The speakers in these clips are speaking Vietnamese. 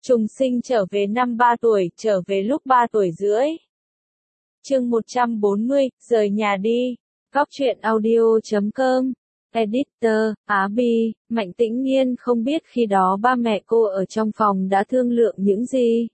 Trùng sinh trở về năm 3 tuổi, trở về lúc 3 tuổi rưỡi. Chương 140, rời nhà đi. Góc truyện audio.com. Editor, Á Bi, Mạnh Tĩnh Nhiên không biết khi đó ba mẹ cô ở trong phòng đã thương lượng những gì.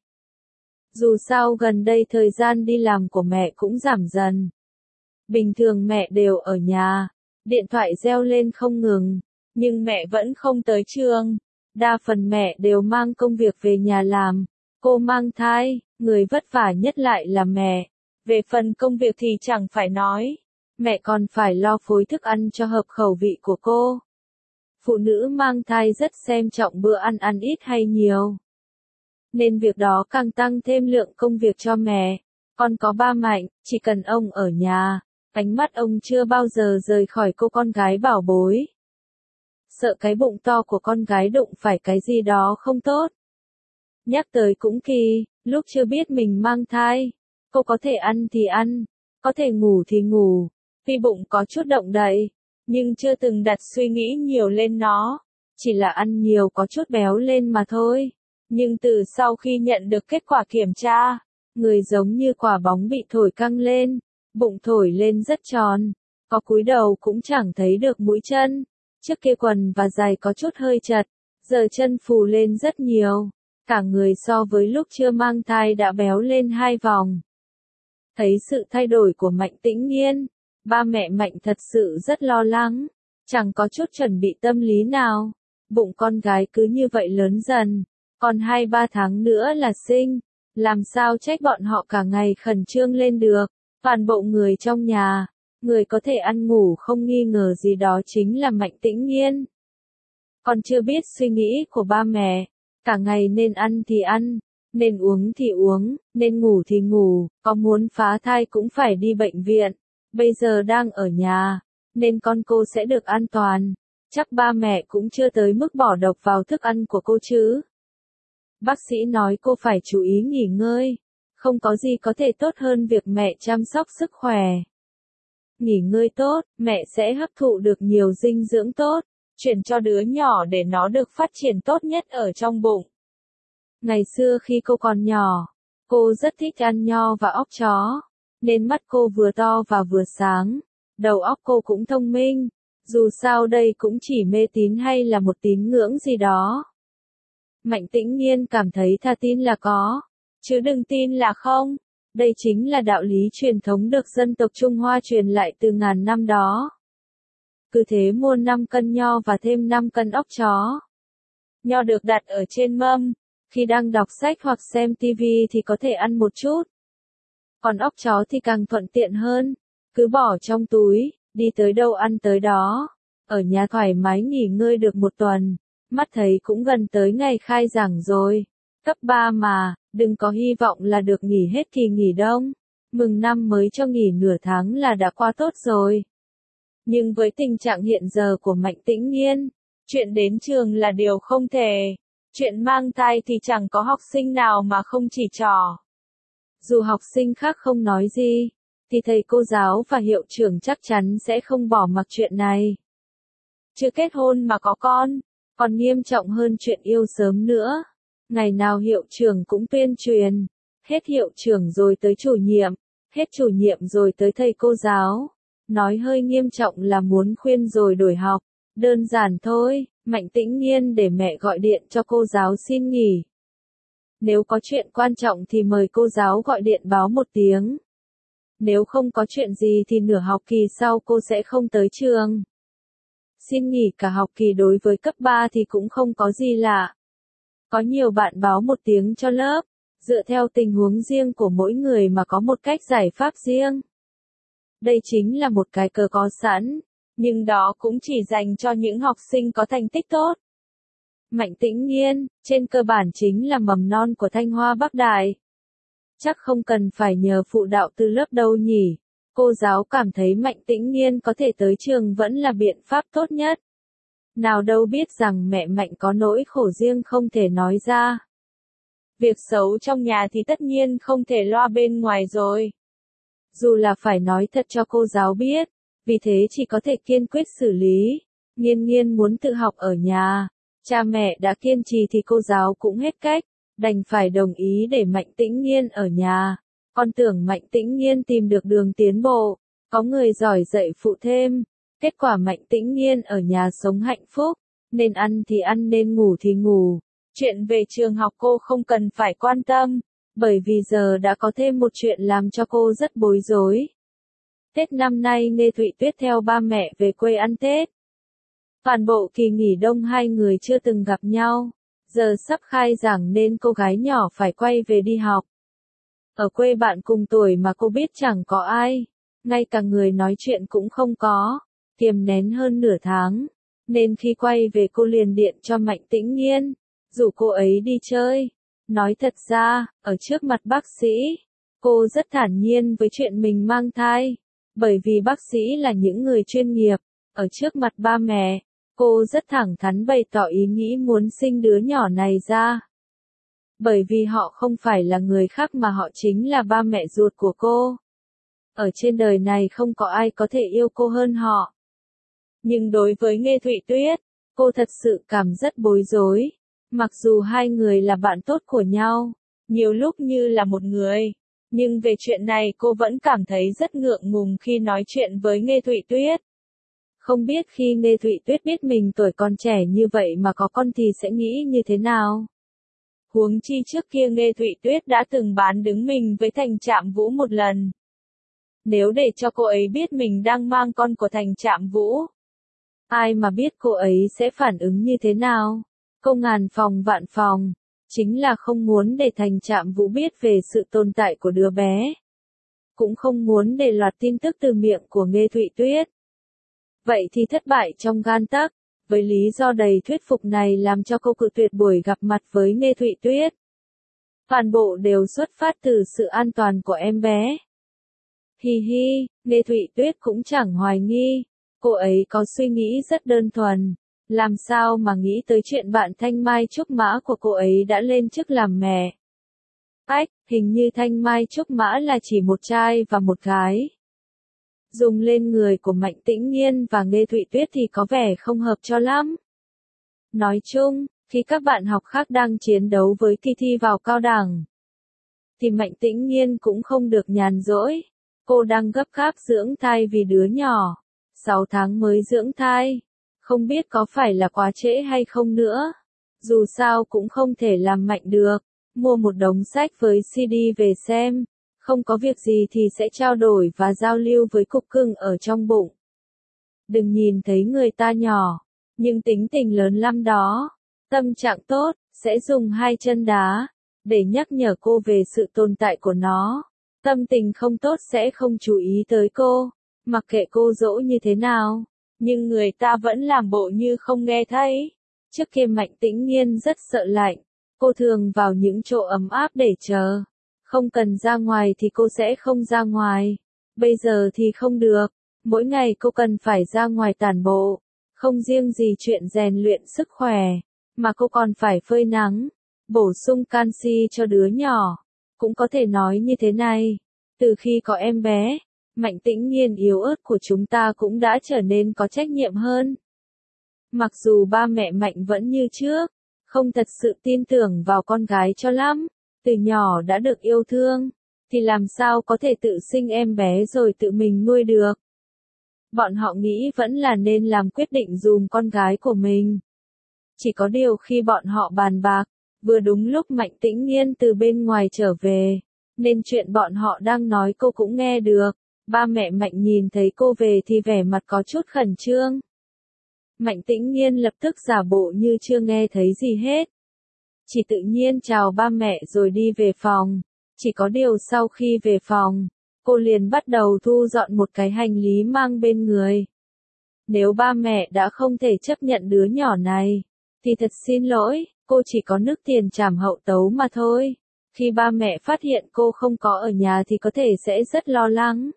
Dù sao gần đây thời gian đi làm của mẹ cũng giảm dần. Bình thường mẹ đều ở nhà, điện thoại reo lên không ngừng, nhưng mẹ vẫn không tới trường. Đa phần mẹ đều mang công việc về nhà làm. Cô mang thai, người vất vả nhất lại là mẹ. Về phần công việc thì chẳng phải nói. Mẹ còn phải lo phối thức ăn cho hợp khẩu vị của cô. Phụ nữ mang thai rất xem trọng bữa ăn ít hay nhiều. Nên việc đó càng tăng thêm lượng công việc cho mẹ. Con có ba Mạnh, chỉ cần ông ở nhà, ánh mắt ông chưa bao giờ rời khỏi cô con gái bảo bối. Sợ cái bụng to của con gái đụng phải cái gì đó không tốt. Nhắc tới cũng kỳ, lúc chưa biết mình mang thai, cô có thể ăn thì ăn, có thể ngủ thì ngủ, tuy bụng có chút động đậy, nhưng chưa từng đặt suy nghĩ nhiều lên nó, chỉ là ăn nhiều có chút béo lên mà thôi. Nhưng từ sau khi nhận được kết quả kiểm tra, người giống như quả bóng bị thổi căng lên, bụng thổi lên rất tròn, có cúi đầu cũng chẳng thấy được mũi chân. Trước kia quần và giày có chút hơi chật, giờ chân phù lên rất nhiều, cả người so với lúc chưa mang thai đã béo lên 2 vòng. Thấy sự thay đổi của Mạnh Tĩnh Nhiên, ba mẹ Mạnh thật sự rất lo lắng, chẳng có chút chuẩn bị tâm lý nào. Bụng con gái cứ như vậy lớn dần, còn 2-3 tháng nữa là sinh, làm sao trách bọn họ cả ngày khẩn trương lên được. Toàn bộ người trong nhà, người có thể ăn ngủ không nghi ngờ gì đó chính là Mạnh Tĩnh Nhiên. Còn chưa biết suy nghĩ của ba mẹ, cả ngày nên ăn thì ăn, nên uống thì uống, nên ngủ thì ngủ, có muốn phá thai cũng phải đi bệnh viện, bây giờ đang ở nhà, nên con cô sẽ được an toàn. Chắc ba mẹ cũng chưa tới mức bỏ độc vào thức ăn của cô chứ. Bác sĩ nói cô phải chú ý nghỉ ngơi, không có gì có thể tốt hơn việc mẹ chăm sóc sức khỏe. Nghỉ ngơi tốt, mẹ sẽ hấp thụ được nhiều dinh dưỡng tốt, chuyển cho đứa nhỏ để nó được phát triển tốt nhất ở trong bụng. Ngày xưa khi cô còn nhỏ, cô rất thích ăn nho và óc chó, nên mắt cô vừa to và vừa sáng, đầu óc cô cũng thông minh, dù sao đây cũng chỉ mê tín hay là một tín ngưỡng gì đó. Mạnh Tĩnh Nhiên cảm thấy thà tin là có, chứ đừng tin là không. Đây chính là đạo lý truyền thống được dân tộc Trung Hoa truyền lại từ ngàn năm đó. Cứ thế mua 5 cân nho và thêm 5 cân óc chó. Nho được đặt ở trên mâm, khi đang đọc sách hoặc xem tivi thì có thể ăn một chút. Còn óc chó thì càng thuận tiện hơn, cứ bỏ trong túi, đi tới đâu ăn tới đó. Ở nhà thoải mái nghỉ ngơi được 1 tuần, mắt thấy cũng gần tới ngày khai giảng rồi. Cấp 3 mà, đừng có hy vọng là được nghỉ hết kỳ nghỉ đông. Mừng năm mới cho nghỉ nửa tháng là đã qua tốt rồi. Nhưng với tình trạng hiện giờ của Mạnh Tĩnh Nhiên, chuyện đến trường là điều không thể. Chuyện mang thai thì chẳng có học sinh nào mà không chỉ trỏ. Dù học sinh khác không nói gì, thì thầy cô giáo và hiệu trưởng chắc chắn sẽ không bỏ mặc chuyện này. Chưa kết hôn mà có con, còn nghiêm trọng hơn chuyện yêu sớm nữa. Ngày nào hiệu trưởng cũng tuyên truyền, hết hiệu trưởng rồi tới chủ nhiệm, hết chủ nhiệm rồi tới thầy cô giáo. Nói hơi nghiêm trọng là muốn khuyên rồi đổi học, đơn giản thôi. Mạnh Tĩnh Nhiên để mẹ gọi điện cho cô giáo xin nghỉ. Nếu có chuyện quan trọng thì mời cô giáo gọi điện báo 1 tiếng. Nếu không có chuyện gì thì nửa học kỳ sau cô sẽ không tới trường. Xin nghỉ cả học kỳ đối với cấp 3 thì cũng không có gì lạ. Có nhiều bạn báo 1 tiếng cho lớp, dựa theo tình huống riêng của mỗi người mà có một cách giải pháp riêng. Đây chính là một cái cớ có sẵn, nhưng đó cũng chỉ dành cho những học sinh có thành tích tốt. Mạnh Tĩnh Nhiên, trên cơ bản chính là mầm non của Thanh Hoa Bắc Đại. Chắc không cần phải nhờ phụ đạo từ lớp đâu nhỉ. Cô giáo cảm thấy Mạnh Tĩnh Nhiên có thể tới trường vẫn là biện pháp tốt nhất. Nào đâu biết rằng mẹ Mạnh có nỗi khổ riêng không thể nói ra. Việc xấu trong nhà thì tất nhiên không thể loa bên ngoài rồi. Dù là phải nói thật cho cô giáo biết, vì thế chỉ có thể kiên quyết xử lý. Nhiên Nhiên muốn tự học ở nhà, cha mẹ đã kiên trì thì cô giáo cũng hết cách. đành phải đồng ý để Mạnh Tĩnh Nghiên ở nhà. Con tưởng Mạnh Tĩnh Nghiên tìm được đường tiến bộ, có người giỏi dạy phụ thêm. Kết quả Mạnh Tĩnh Nghiên ở nhà sống hạnh phúc, nên ăn thì ăn nên ngủ thì ngủ. Chuyện về trường học cô không cần phải quan tâm, bởi vì giờ đã có thêm một chuyện làm cho cô rất bối rối. Tết năm nay Nghê Thụy Tuyết theo ba mẹ về quê ăn Tết. Toàn bộ kỳ nghỉ đông hai người chưa từng gặp nhau, giờ sắp khai giảng nên cô gái nhỏ phải quay về đi học. Ở quê bạn cùng tuổi mà cô biết chẳng có ai, ngay cả người nói chuyện cũng không có, kiềm nén hơn nửa tháng, nên khi quay về cô liền điện cho Mạnh Tĩnh Nghiên, rủ cô ấy đi chơi. Nói thật ra, ở trước mặt bác sĩ, cô rất thản nhiên với chuyện mình mang thai, bởi vì bác sĩ là những người chuyên nghiệp. Ở trước mặt ba mẹ, cô rất thẳng thắn bày tỏ ý nghĩ muốn sinh đứa nhỏ này ra. Bởi vì họ không phải là người khác mà họ chính là ba mẹ ruột của cô. Ở trên đời này không có ai có thể yêu cô hơn họ. Nhưng đối với Nghê Thụy Tuyết, cô thật sự cảm rất bối rối. Mặc dù hai người là bạn tốt của nhau, nhiều lúc như là một người, nhưng về chuyện này cô vẫn cảm thấy rất ngượng ngùng khi nói chuyện với Nghê Thụy Tuyết. Không biết khi Nghê Thụy Tuyết biết mình tuổi còn trẻ như vậy mà có con thì sẽ nghĩ như thế nào. Huống chi trước kia Nghê Thụy Tuyết đã từng bán đứng mình với Thành Trạm Vũ một lần. Nếu để cho cô ấy biết mình đang mang con của Thành Trạm Vũ, ai mà biết cô ấy sẽ phản ứng như thế nào. Cô ngàn phòng vạn phòng, chính là không muốn để Thành Trạm Vũ biết về sự tồn tại của đứa bé. Cũng không muốn để loạt tin tức từ miệng của Nghê Thụy Tuyết. Vậy thì thất bại trong gan tấc, với lý do đầy thuyết phục này làm cho cô cự tuyệt buổi gặp mặt với Nghê Thụy Tuyết. Toàn bộ đều xuất phát từ sự an toàn của em bé. Hi hi, Nghê Thụy Tuyết cũng chẳng hoài nghi, cô ấy có suy nghĩ rất đơn thuần. Làm sao mà nghĩ tới chuyện bạn Thanh Mai Trúc Mã của cô ấy đã lên chức làm mẹ. Ách, hình như Thanh Mai Trúc Mã là chỉ một trai và một gái. Dùng lên người của Mạnh Tĩnh Nghiên và Nghê Thụy Tuyết thì có vẻ không hợp cho lắm. Nói chung, khi các bạn học khác đang chiến đấu với kỳ thi vào cao đẳng, thì Mạnh Tĩnh Nghiên cũng không được nhàn rỗi. Cô đang gấp gáp dưỡng thai vì đứa nhỏ. 6 tháng mới dưỡng thai. Không biết có phải là quá trễ hay không nữa. Dù sao cũng không thể làm mạnh được. Mua một đống sách với CD về xem. Không có việc gì thì sẽ trao đổi và giao lưu với cục cưng ở trong bụng. Đừng nhìn thấy người ta nhỏ, nhưng tính tình lớn lắm đó. Tâm trạng tốt, sẽ dùng 2 chân đá, để nhắc nhở cô về sự tồn tại của nó. Tâm tình không tốt sẽ không chú ý tới cô, mặc kệ cô dỗ như thế nào. Nhưng người ta vẫn làm bộ như không nghe thấy. Trước kia Mạnh Tĩnh Nghiên rất sợ lạnh. Cô thường vào những chỗ ấm áp để chờ. Không cần ra ngoài thì cô sẽ không ra ngoài. Bây giờ thì không được. Mỗi ngày cô cần phải ra ngoài tản bộ. Không riêng gì chuyện rèn luyện sức khỏe, mà cô còn phải phơi nắng, bổ sung canxi cho đứa nhỏ. Cũng có thể nói như thế này. Từ khi có em bé, Mạnh Tĩnh Nghiên yếu ớt của chúng ta cũng đã trở nên có trách nhiệm hơn. Mặc dù ba mẹ Mạnh vẫn như trước, không thật sự tin tưởng vào con gái cho lắm, từ nhỏ đã được yêu thương, thì làm sao có thể tự sinh em bé rồi tự mình nuôi được. Bọn họ nghĩ vẫn là nên làm quyết định dùm con gái của mình. Chỉ có điều khi bọn họ bàn bạc, vừa đúng lúc Mạnh Tĩnh Nghiên từ bên ngoài trở về, nên chuyện bọn họ đang nói cô cũng nghe được. Ba mẹ Mạnh nhìn thấy cô về thì vẻ mặt có chút khẩn trương. Mạnh Tĩnh Nghiên lập tức giả bộ như chưa nghe thấy gì hết. Chỉ tự nhiên chào ba mẹ rồi đi về phòng. Chỉ có điều sau khi về phòng, cô liền bắt đầu thu dọn một cái hành lý mang bên người. Nếu ba mẹ đã không thể chấp nhận đứa nhỏ này, thì thật xin lỗi, cô chỉ có nước tiền trảm hậu tấu mà thôi. Khi ba mẹ phát hiện cô không có ở nhà thì có thể sẽ rất lo lắng.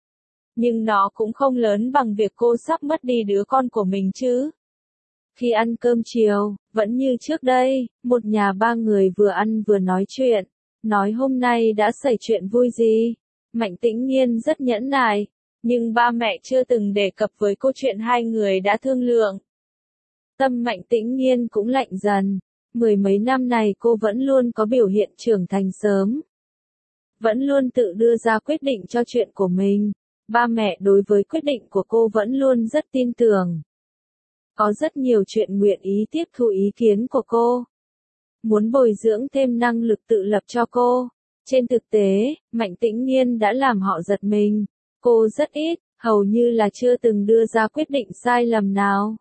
Nhưng nó cũng không lớn bằng việc cô sắp mất đi đứa con của mình chứ. Khi ăn cơm chiều, vẫn như trước đây, một nhà ba người vừa ăn vừa nói chuyện. Nói hôm nay đã xảy chuyện vui gì. Mạnh Tĩnh Nghiên rất nhẫn nại, nhưng ba mẹ chưa từng đề cập với cô chuyện hai người đã thương lượng. Tâm Mạnh Tĩnh Nghiên cũng lạnh dần. Mười mấy năm này cô vẫn luôn có biểu hiện trưởng thành sớm. Vẫn luôn tự đưa ra quyết định cho chuyện của mình. Ba mẹ đối với quyết định của cô vẫn luôn rất tin tưởng. Có rất nhiều chuyện nguyện ý tiếp thu ý kiến của cô. Muốn bồi dưỡng thêm năng lực tự lập cho cô. Trên thực tế, Mạnh Tĩnh Nghiên đã làm họ giật mình. Cô rất ít, hầu như là chưa từng đưa ra quyết định sai lầm nào.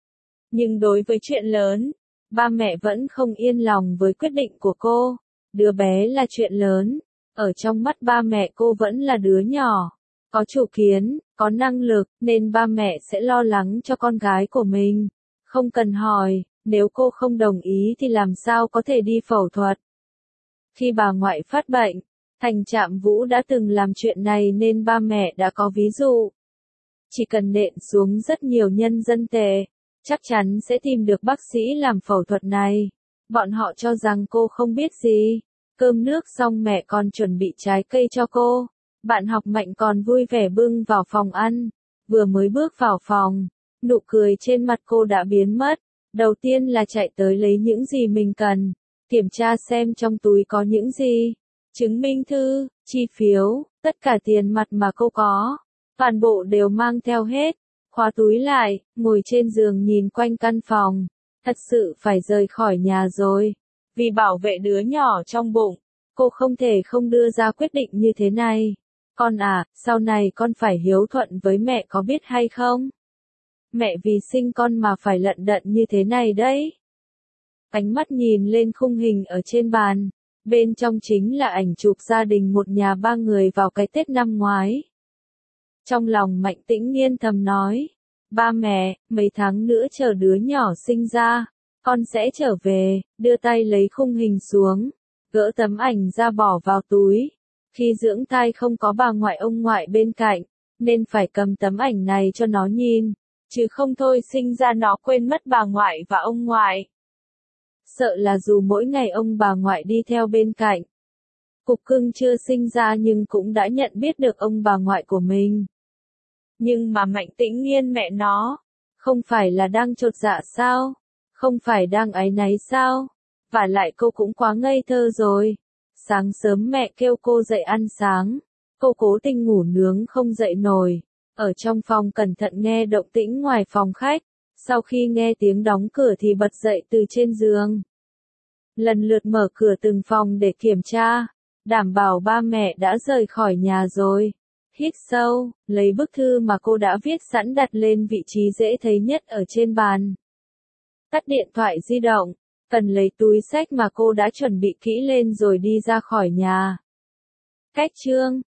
Nhưng đối với chuyện lớn, ba mẹ vẫn không yên lòng với quyết định của cô. Đứa bé là chuyện lớn. Ở trong mắt ba mẹ cô vẫn là đứa nhỏ. Có chủ kiến, có năng lực, nên ba mẹ sẽ lo lắng cho con gái của mình. Không cần hỏi, nếu cô không đồng ý thì làm sao có thể đi phẫu thuật. Khi bà ngoại phát bệnh, Thành Trạm Vũ đã từng làm chuyện này nên ba mẹ đã có ví dụ. Chỉ cần nện xuống rất nhiều nhân dân tệ, chắc chắn sẽ tìm được bác sĩ làm phẫu thuật này. Bọn họ cho rằng cô không biết gì. Cơm nước xong mẹ còn chuẩn bị trái cây cho cô. Bạn học Mạnh còn vui vẻ bưng vào phòng ăn. Vừa mới bước vào phòng, nụ cười trên mặt cô đã biến mất. Đầu tiên là chạy tới lấy những gì mình cần. Kiểm tra xem trong túi có những gì. Chứng minh thư, chi phiếu, tất cả tiền mặt mà cô có. Toàn bộ đều mang theo hết. Khóa túi lại, ngồi trên giường nhìn quanh căn phòng. Thật sự phải rời khỏi nhà rồi. Vì bảo vệ đứa nhỏ trong bụng, cô không thể không đưa ra quyết định như thế này. Con à, sau này con phải hiếu thuận với mẹ có biết hay không? Mẹ vì sinh con mà phải lận đận như thế này đấy. Ánh mắt nhìn lên khung hình ở trên bàn. Bên trong chính là ảnh chụp gia đình một nhà ba người vào cái Tết năm ngoái. Trong lòng Mạnh Tĩnh Nghiên thầm nói. Ba mẹ, mấy tháng nữa chờ đứa nhỏ sinh ra. Con sẽ trở về, đưa tay lấy khung hình xuống. Gỡ tấm ảnh ra bỏ vào túi. Khi dưỡng thai không có bà ngoại ông ngoại bên cạnh, nên phải cầm tấm ảnh này cho nó nhìn. Chứ không thôi sinh ra nó quên mất bà ngoại và ông ngoại. Sợ là dù mỗi ngày ông bà ngoại đi theo bên cạnh. Cục cưng chưa sinh ra nhưng cũng đã nhận biết được ông bà ngoại của mình. Nhưng mà Mạnh Tĩnh Nghiên mẹ nó, không phải là đang chột dạ sao? Không phải đang áy náy sao? Và lại cô cũng quá ngây thơ rồi. Sáng sớm mẹ kêu cô dậy ăn sáng. Cô cố tình ngủ nướng không dậy nổi. Ở trong phòng cẩn thận nghe động tĩnh ngoài phòng khách. Sau khi nghe tiếng đóng cửa thì bật dậy từ trên giường. Lần lượt mở cửa từng phòng để kiểm tra. Đảm bảo ba mẹ đã rời khỏi nhà rồi. Hít sâu, lấy bức thư mà cô đã viết sẵn đặt lên vị trí dễ thấy nhất ở trên bàn. Tắt điện thoại di động, cần lấy túi xách mà cô đã chuẩn bị kỹ lên rồi đi ra khỏi nhà. Cách chương